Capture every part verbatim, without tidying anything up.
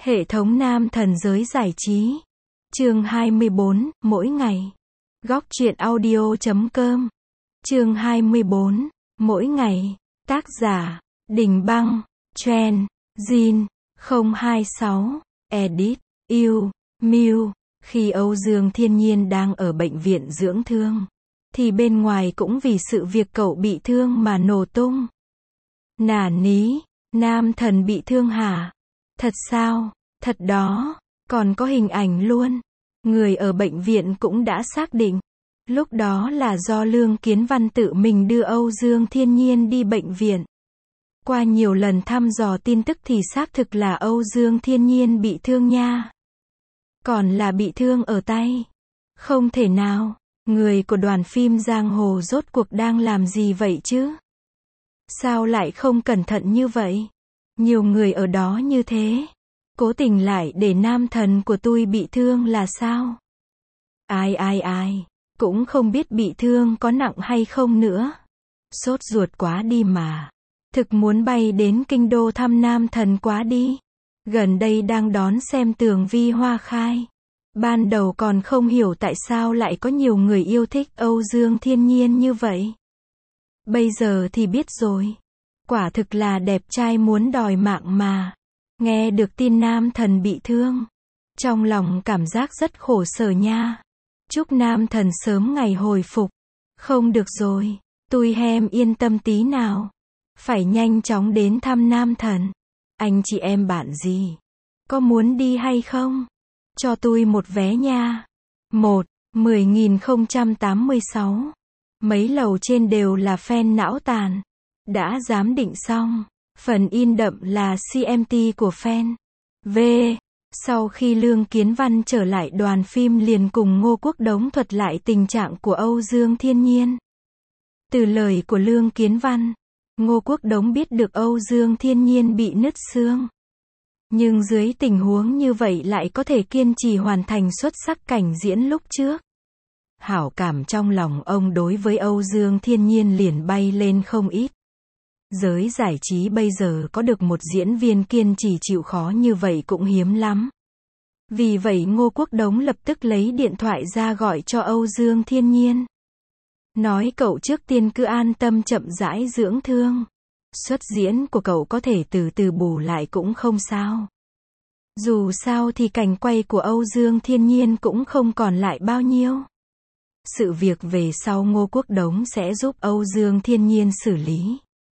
Hệ thống nam thần giới giải trí. Chương hai mươi bốn, mỗi ngày. Góc truyện audio chấm com. Chương hai mươi bốn, mỗi ngày. Tác giả, Đình Băng, Trend, Jin, không hai sáu, Edit, Yêu, Miu. Khi Âu Dương Thiên Nhiên đang ở bệnh viện dưỡng thương, thì bên ngoài cũng vì sự việc cậu bị thương mà nổ tung. Nả ní, nam thần bị thương hả? Thật sao? Thật đó, còn có hình ảnh luôn. Người ở bệnh viện cũng đã xác định, lúc đó là do Lương Kiến Văn tự mình đưa Âu Dương Thiên Nhiên đi bệnh viện. Qua nhiều lần thăm dò tin tức thì xác thực là Âu Dương Thiên Nhiên bị thương nha. Còn là bị thương ở tay. Không thể nào, người của đoàn phim Giang Hồ rốt cuộc đang làm gì vậy chứ? Sao lại không cẩn thận như vậy? Nhiều người ở đó như thế, cố tình lại để nam thần của tôi bị thương là sao? Ai ai ai, cũng không biết bị thương có nặng hay không nữa. Sốt ruột quá đi mà. Thực muốn bay đến kinh đô thăm nam thần quá đi. Gần đây đang đón xem tường vi hoa khai. Ban đầu còn không hiểu tại sao lại có nhiều người yêu thích Âu Dương Thiên Nhiên như vậy. Bây giờ thì biết rồi. Quả thực là đẹp trai muốn đòi mạng mà. Nghe được tin nam thần bị thương, trong lòng cảm giác rất khổ sở nha. Chúc nam thần sớm ngày hồi phục. Không được rồi, tôi hem yên tâm tí nào. Phải nhanh chóng đến thăm nam thần. Anh chị em bạn gì? Có muốn đi hay không? Cho tôi một vé nha. Một, mười nghìn không trăm tám mươi sáu. Mấy lầu trên đều là fan não tàn. Đã giám định xong. Phần in đậm là xê em tê của fan. V. Sau khi Lương Kiến Văn trở lại đoàn phim liền cùng Ngô Quốc Đống thuật lại tình trạng của Âu Dương Thiên Nhiên. Từ lời của Lương Kiến Văn, Ngô Quốc Đống biết được Âu Dương Thiên Nhiên bị nứt xương. Nhưng dưới tình huống như vậy lại có thể kiên trì hoàn thành xuất sắc cảnh diễn lúc trước. Hảo cảm trong lòng ông đối với Âu Dương Thiên Nhiên liền bay lên không ít. Giới giải trí bây giờ có được một diễn viên kiên trì chịu khó như vậy cũng hiếm lắm. Vì vậy Ngô Quốc Đống lập tức lấy điện thoại ra gọi cho Âu Dương Thiên Nhiên. Nói cậu trước tiên cứ an tâm chậm rãi dưỡng thương. Xuất diễn của cậu có thể từ từ bù lại cũng không sao. Dù sao thì cảnh quay của Âu Dương Thiên Nhiên cũng không còn lại bao nhiêu. Sự việc về sau Ngô Quốc Đống sẽ giúp Âu Dương Thiên Nhiên xử lý.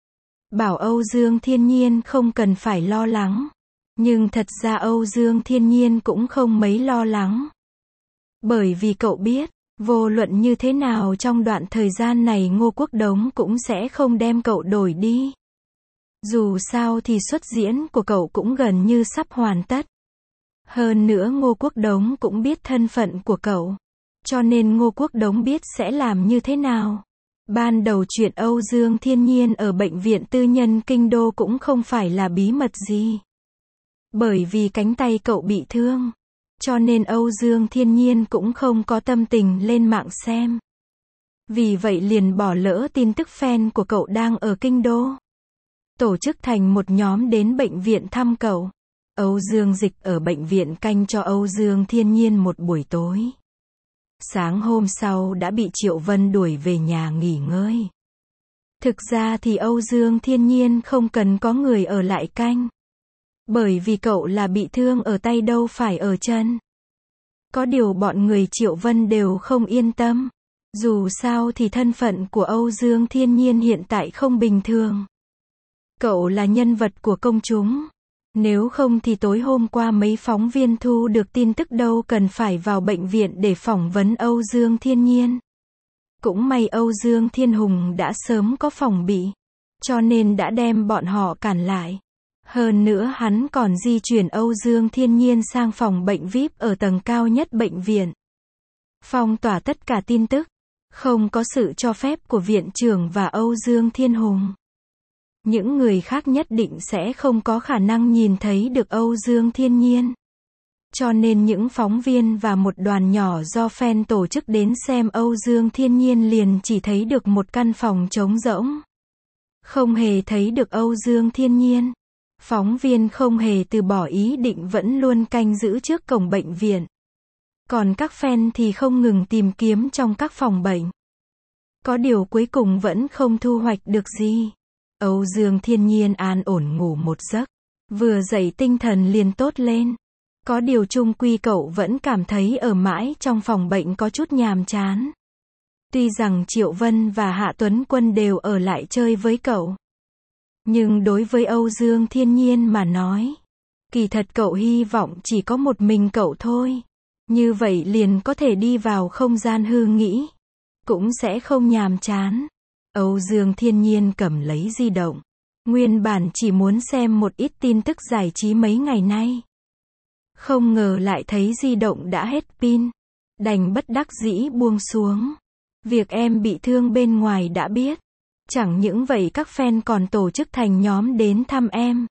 Bảo Âu Dương Thiên Nhiên không cần phải lo lắng. Nhưng thật ra Âu Dương Thiên Nhiên cũng không mấy lo lắng. Bởi vì cậu biết, vô luận như thế nào trong đoạn thời gian này Ngô Quốc Đống cũng sẽ không đem cậu đổi đi. Dù sao thì xuất diễn của cậu cũng gần như sắp hoàn tất. Hơn nữa Ngô Quốc Đống cũng biết thân phận của cậu. Cho nên Ngô Quốc Đống biết sẽ làm như thế nào. Ban đầu chuyện Âu Dương Thiên Nhiên ở bệnh viện tư nhân kinh đô cũng không phải là bí mật gì. Bởi vì cánh tay cậu bị thương. Cho nên Âu Dương Thiên Nhiên cũng không có tâm tình lên mạng xem. Vì vậy liền bỏ lỡ tin tức fan của cậu đang ở kinh đô. Tổ chức thành một nhóm đến bệnh viện thăm cậu. Âu Dương Dịch ở bệnh viện canh cho Âu Dương Thiên Nhiên một buổi tối. Sáng hôm sau đã bị Triệu Vân đuổi về nhà nghỉ ngơi. Thực ra thì Âu Dương Thiên Nhiên không cần có người ở lại canh. Bởi vì cậu là bị thương ở tay đâu phải ở chân. Có điều bọn người Triệu Vân đều không yên tâm. Dù sao thì thân phận của Âu Dương Thiên Nhiên hiện tại không bình thường. Cậu là nhân vật của công chúng. Nếu không thì tối hôm qua mấy phóng viên thu được tin tức đâu cần phải vào bệnh viện để phỏng vấn Âu Dương Thiên Nhiên. Cũng may Âu Dương Thiên Hùng đã sớm có phòng bị. Cho nên đã đem bọn họ cản lại. Hơn nữa hắn còn di chuyển Âu Dương Thiên Nhiên sang phòng bệnh vi ai pi ở tầng cao nhất bệnh viện. Phong tỏa tất cả tin tức. Không có sự cho phép của viện trưởng và Âu Dương Thiên Hùng. Những người khác nhất định sẽ không có khả năng nhìn thấy được Âu Dương Thiên Nhiên. Cho nên những phóng viên và một đoàn nhỏ do fan tổ chức đến xem Âu Dương Thiên Nhiên liền chỉ thấy được một căn phòng trống rỗng. Không hề thấy được Âu Dương Thiên Nhiên. Phóng viên không hề từ bỏ ý định vẫn luôn canh giữ trước cổng bệnh viện. Còn các fan thì không ngừng tìm kiếm trong các phòng bệnh. Có điều cuối cùng vẫn không thu hoạch được gì. Âu Dương Thiên Nhiên an ổn ngủ một giấc. Vừa dậy tinh thần liền tốt lên. Có điều chung quy cậu vẫn cảm thấy ở mãi trong phòng bệnh có chút nhàm chán. Tuy rằng Triệu Vân và Hạ Tuấn Quân đều ở lại chơi với cậu. Nhưng đối với Âu Dương Thiên Nhiên mà nói, kỳ thật cậu hy vọng chỉ có một mình cậu thôi. Như vậy liền có thể đi vào không gian hư nghĩ. Cũng sẽ không nhàm chán. Âu Dương Thiên Nhiên cầm lấy di động. Nguyên bản chỉ muốn xem một ít tin tức giải trí mấy ngày nay. Không ngờ lại thấy di động đã hết pin. Đành bất đắc dĩ buông xuống. Việc em bị thương bên ngoài đã biết. Chẳng những vậy các fan còn tổ chức thành nhóm đến thăm em.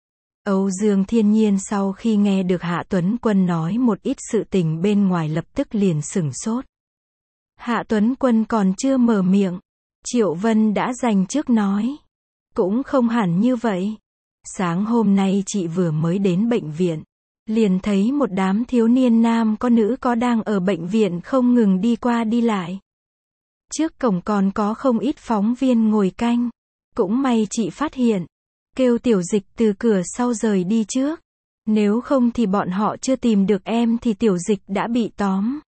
Âu Dương Thiên Nhiên sau khi nghe được Hạ Tuấn Quân nói một ít sự tình bên ngoài lập tức liền sửng sốt. Hạ Tuấn Quân còn chưa mở miệng. Triệu Vân đã giành trước nói. Cũng không hẳn như vậy. Sáng hôm nay chị vừa mới đến bệnh viện. Liền thấy một đám thiếu niên nam có nữ có đang ở bệnh viện không ngừng đi qua đi lại. Trước cổng còn có không ít phóng viên ngồi canh. Cũng may chị phát hiện. Kêu Tiểu Dịch từ cửa sau rời đi trước. Nếu không thì bọn họ chưa tìm được em thì Tiểu Dịch đã bị tóm.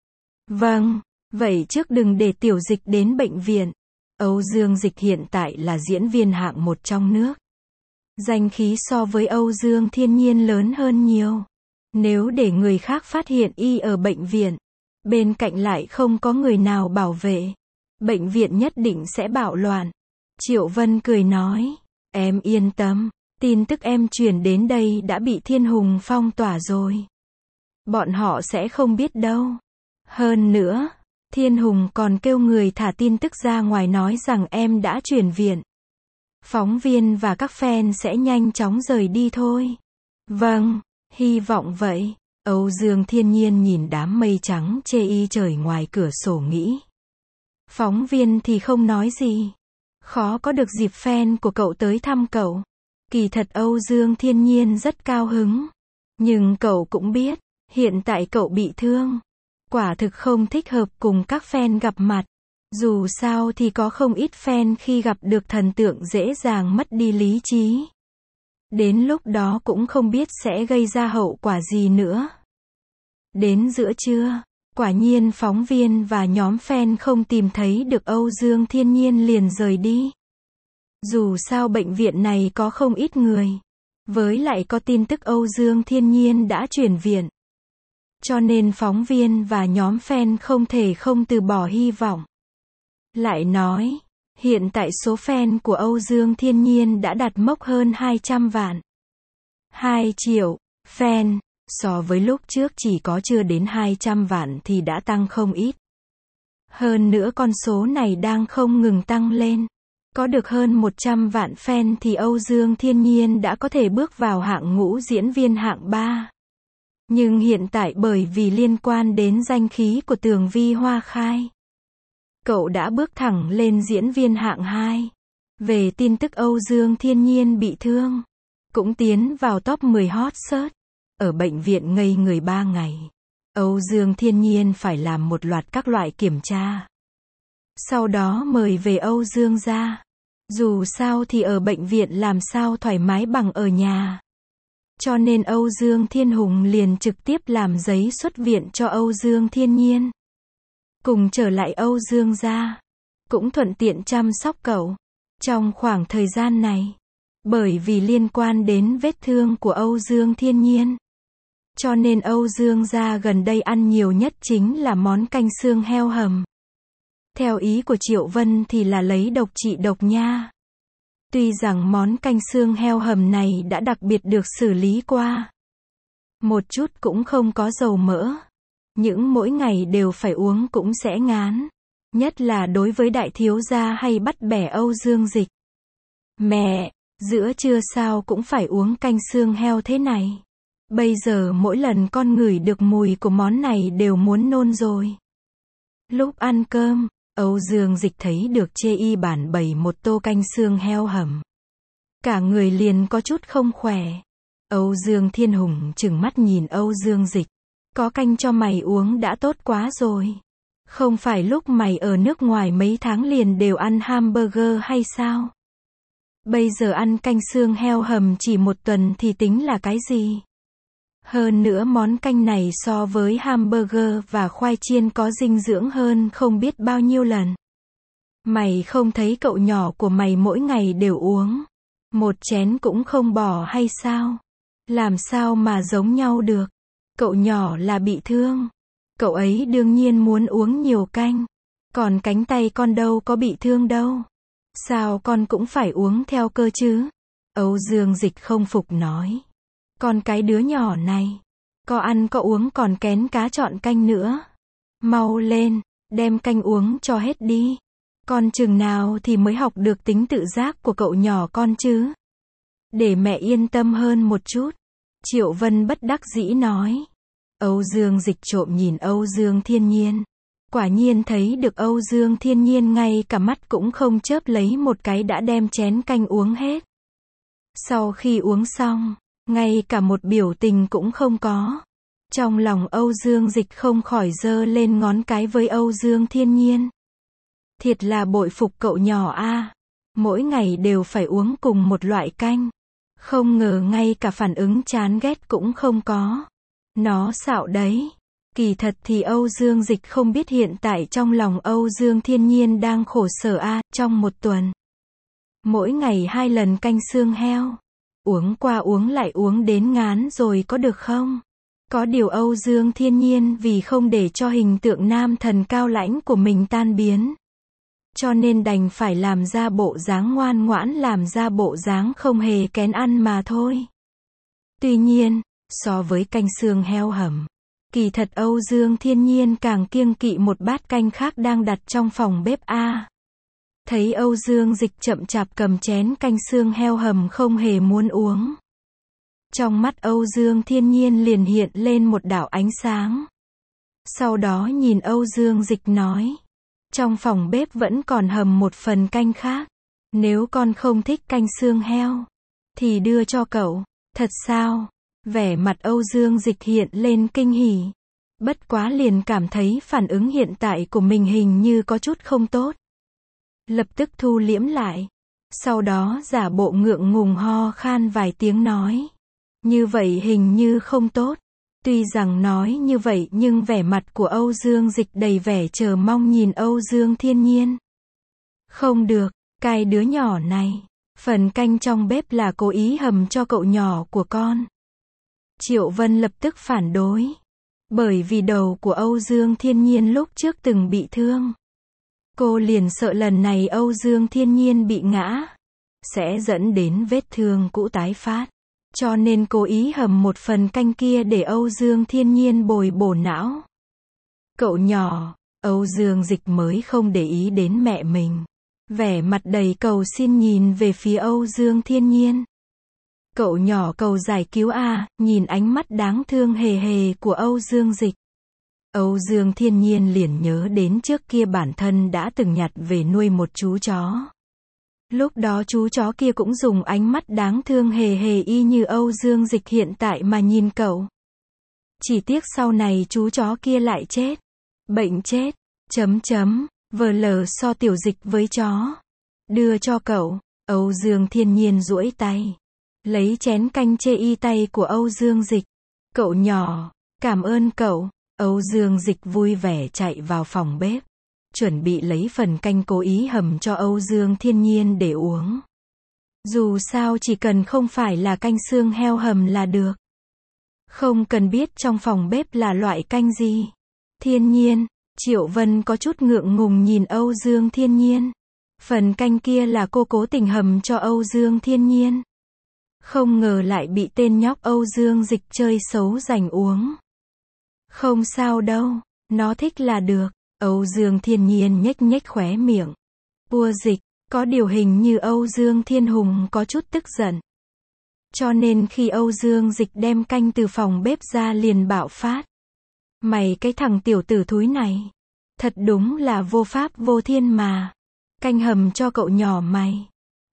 Vâng, vậy trước đừng để Tiểu Dịch đến bệnh viện. Âu Dương Dịch hiện tại là diễn viên hạng một trong nước. Danh khí so với Âu Dương Thiên Nhiên lớn hơn nhiều. Nếu để người khác phát hiện y ở bệnh viện, bên cạnh lại không có người nào bảo vệ, bệnh viện nhất định sẽ bạo loạn. Triệu Vân cười nói, em yên tâm, tin tức em truyền đến đây đã bị Thiên Hùng phong tỏa rồi. Bọn họ sẽ không biết đâu. Hơn nữa, Thiên Hùng còn kêu người thả tin tức ra ngoài nói rằng em đã chuyển viện. Phóng viên và các fan sẽ nhanh chóng rời đi thôi. Vâng, hy vọng vậy. Âu Dương Thiên Nhiên nhìn đám mây trắng chê y trời ngoài cửa sổ nghĩ. Phóng viên thì không nói gì. Khó có được dịp fan của cậu tới thăm cậu. Kỳ thật Âu Dương Thiên Nhiên rất cao hứng. Nhưng cậu cũng biết, hiện tại cậu bị thương. Quả thực không thích hợp cùng các fan gặp mặt. Dù sao thì có không ít fan khi gặp được thần tượng dễ dàng mất đi lý trí. Đến lúc đó cũng không biết sẽ gây ra hậu quả gì nữa. Đến giữa trưa, quả nhiên phóng viên và nhóm fan không tìm thấy được Âu Dương Thiên Nhiên liền rời đi. Dù sao bệnh viện này có không ít người. Với lại có tin tức Âu Dương Thiên Nhiên đã chuyển viện. Cho nên phóng viên và nhóm fan không thể không từ bỏ hy vọng. Lại nói, hiện tại số fan của Âu Dương Thiên Nhiên đã đạt mốc hơn hai trăm vạn. hai triệu fan, so với lúc trước chỉ có chưa đến hai trăm vạn thì đã tăng không ít. Hơn nữa con số này đang không ngừng tăng lên. Có được hơn một trăm vạn fan thì Âu Dương Thiên Nhiên đã có thể bước vào hạng ngũ diễn viên hạng ba. Nhưng hiện tại bởi vì liên quan đến danh khí của Tường Vi Hoa Khai, cậu đã bước thẳng lên diễn viên hạng hai. Về tin tức Âu Dương Thiên Nhiên bị thương, cũng tiến vào top mười hot search. Ở bệnh viện ngây người ba ngày. Âu Dương Thiên Nhiên phải làm một loạt các loại kiểm tra. Sau đó mời về Âu Dương gia. Dù sao thì ở bệnh viện làm sao thoải mái bằng ở nhà. Cho nên Âu Dương Thiên Hùng liền trực tiếp làm giấy xuất viện cho Âu Dương Thiên Nhiên. Cùng trở lại Âu Dương gia. Cũng thuận tiện chăm sóc cậu. Trong khoảng thời gian này. Bởi vì liên quan đến vết thương của Âu Dương Thiên Nhiên. Cho nên Âu Dương gia gần đây ăn nhiều nhất chính là món canh xương heo hầm. Theo ý của Triệu Vân thì là lấy độc trị độc nha. Tuy rằng món canh xương heo hầm này đã đặc biệt được xử lý qua. Một chút cũng không có dầu mỡ. Những mỗi ngày đều phải uống cũng sẽ ngán. Nhất là đối với đại thiếu gia hay bắt bẻ Âu Dương Dịch. Mẹ, giữa trưa sao cũng phải uống canh xương heo thế này. Bây giờ mỗi lần con ngửi được mùi của món này đều muốn nôn rồi. Lúc ăn cơm, Âu Dương Dịch thấy được chê y bản bày một tô canh xương heo hầm. cả người liền có chút không khỏe. Âu Dương Thiên Hùng trừng mắt nhìn Âu Dương Dịch. Có canh cho mày uống đã tốt quá rồi. Không phải lúc mày ở nước ngoài mấy tháng liền đều ăn hamburger hay sao? Bây giờ ăn canh xương heo hầm chỉ một tuần thì tính là cái gì? Hơn nữa món canh này so với hamburger và khoai chiên có dinh dưỡng hơn không biết bao nhiêu lần. Mày không thấy cậu nhỏ của mày mỗi ngày đều uống một chén cũng không bỏ hay sao? Làm sao mà giống nhau được? Cậu nhỏ là bị thương. Cậu ấy đương nhiên muốn uống nhiều canh. Còn cánh tay con đâu có bị thương đâu. Sao con cũng phải uống theo cơ chứ? Âu Dương Dịch không phục nói. Con cái đứa nhỏ này, có ăn có uống còn kén cá chọn canh nữa. Mau lên, đem canh uống cho hết đi. Con chừng nào thì mới học được tính tự giác của cậu nhỏ con chứ? Để mẹ yên tâm hơn một chút. Triệu Vân bất đắc dĩ nói. Âu Dương Dịch trộm nhìn Âu Dương Thiên Nhiên. Quả nhiên thấy được Âu Dương Thiên Nhiên ngay cả mắt cũng không chớp lấy một cái đã đem chén canh uống hết. Sau khi uống xong, ngay cả một biểu tình cũng không có. Trong lòng Âu Dương Dịch không khỏi giơ lên ngón cái với Âu Dương Thiên Nhiên. Thiệt là bội phục cậu nhỏ a, mỗi ngày đều phải uống cùng một loại canh. Không ngờ ngay cả phản ứng chán ghét cũng không có. Nó xạo đấy. Kỳ thật thì Âu Dương Dịch không biết hiện tại trong lòng Âu Dương Thiên Nhiên đang khổ sở a, trong một tuần. Mỗi ngày hai lần canh xương heo. Uống qua uống lại uống đến ngán rồi có được không? Có điều Âu Dương Thiên Nhiên vì không để cho hình tượng nam thần cao lãnh của mình tan biến. Cho nên đành phải làm ra bộ dáng ngoan ngoãn, làm ra bộ dáng không hề kén ăn mà thôi. Tuy nhiên, so với canh xương heo hầm, kỳ thật Âu Dương Thiên Nhiên càng kiêng kỵ một bát canh khác đang đặt trong phòng bếp a. Thấy Âu Dương Dịch chậm chạp cầm chén canh xương heo hầm không hề muốn uống. Trong mắt Âu Dương Thiên Nhiên liền hiện lên một đạo ánh sáng. Sau đó nhìn Âu Dương Dịch nói. Trong phòng bếp vẫn còn hầm một phần canh khác. Nếu con không thích canh xương heo, thì đưa cho cậu. Thật sao? Vẻ mặt Âu Dương Dịch hiện lên kinh hỉ. Bất quá liền cảm thấy phản ứng hiện tại của mình hình như có chút không tốt. Lập tức thu liễm lại. Sau đó giả bộ ngượng ngùng ho khan vài tiếng nói. Như vậy hình như không tốt. Tuy rằng nói như vậy nhưng vẻ mặt của Âu Dương Dịch đầy vẻ chờ mong nhìn Âu Dương Thiên Nhiên. Không được, cái đứa nhỏ này. Phần canh trong bếp là cố ý hầm cho cậu nhỏ của con. Triệu Vân lập tức phản đối. Bởi vì đầu của Âu Dương Thiên Nhiên lúc trước từng bị thương. Cô liền sợ lần này Âu Dương Thiên Nhiên bị ngã, sẽ dẫn đến vết thương cũ tái phát. Cho nên cố ý hầm một phần canh kia để Âu Dương Thiên Nhiên bồi bổ não. Cậu nhỏ, Âu Dương Dịch mới không để ý đến mẹ mình. Vẻ mặt đầy cầu xin nhìn về phía Âu Dương Thiên Nhiên. Cậu nhỏ cầu giải cứu a, nhìn ánh mắt đáng thương hề hề của Âu Dương Dịch. Âu Dương Thiên Nhiên liền nhớ đến trước kia bản thân đã từng nhặt về nuôi một chú chó. Lúc đó chú chó kia cũng dùng ánh mắt đáng thương hề hề y như Âu Dương Dịch hiện tại mà nhìn cậu. Chỉ tiếc sau này chú chó kia lại chết. Bệnh chết. Chấm chấm. Vờ lờ so tiểu dịch với chó. Đưa cho cậu. Âu Dương Thiên Nhiên duỗi tay. Lấy chén canh chê y tay của Âu Dương Dịch. Cậu nhỏ. Cảm ơn cậu. Âu Dương Dịch vui vẻ chạy vào phòng bếp. Chuẩn bị lấy phần canh cố ý hầm cho Âu Dương Thiên Nhiên để uống. Dù sao chỉ cần không phải là canh xương heo hầm là được. Không cần biết trong phòng bếp là loại canh gì. Thiên Nhiên, Triệu Vân có chút ngượng ngùng nhìn Âu Dương Thiên Nhiên. Phần canh kia là cô cố tình hầm cho Âu Dương Thiên Nhiên. Không ngờ lại bị tên nhóc Âu Dương Dịch chơi xấu giành uống. Không sao đâu, nó thích là được. Âu Dương Thiên Nhiên nhếch nhếch khóe miệng. Vua Dịch, có điều hình như Âu Dương Thiên Hùng có chút tức giận. Cho nên khi Âu Dương Dịch đem canh từ phòng bếp ra liền bạo phát. Mày cái thằng tiểu tử thúi này. Thật đúng là vô pháp vô thiên mà. Canh hầm cho cậu nhỏ mày.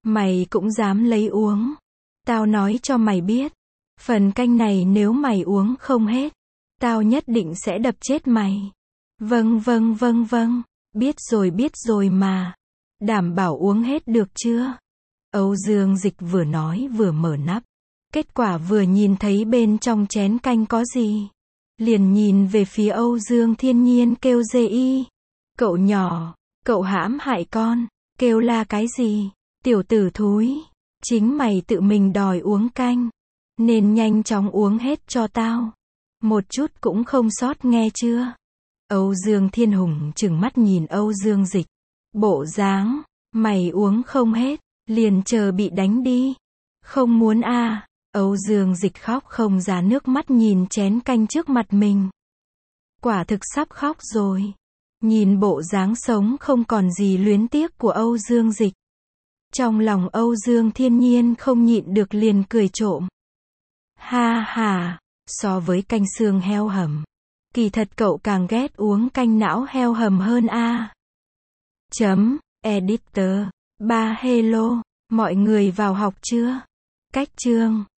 Mày cũng dám lấy uống. Tao nói cho mày biết. Phần canh này nếu mày uống không hết, tao nhất định sẽ đập chết mày. Vâng vâng vâng vâng. Biết rồi biết rồi mà. Đảm bảo uống hết được chưa? Âu Dương Dịch vừa nói vừa mở nắp. Kết quả vừa nhìn thấy bên trong chén canh có gì. Liền nhìn về phía Âu Dương Thiên Nhiên kêu dê y. Cậu nhỏ, cậu hãm hại con. Kêu la cái gì? Tiểu tử thúi. Chính mày tự mình đòi uống canh. Nên nhanh chóng uống hết cho tao. Một chút cũng không sót nghe chưa? Âu Dương Thiên Hùng trừng mắt nhìn Âu Dương Dịch. Bộ dáng, mày uống không hết, liền chờ bị đánh đi. Không muốn à? Âu Dương Dịch khóc không ra nước mắt nhìn chén canh trước mặt mình. Quả thực sắp khóc rồi. Nhìn bộ dáng sống không còn gì luyến tiếc của Âu Dương Dịch. Trong lòng Âu Dương Thiên Nhiên không nhịn được liền cười trộm. Ha ha, so với canh xương heo hầm, kỳ thật cậu càng ghét uống canh não heo hầm hơn a. Chấm, editor. Ba hello, mọi người vào học chưa? Cách chương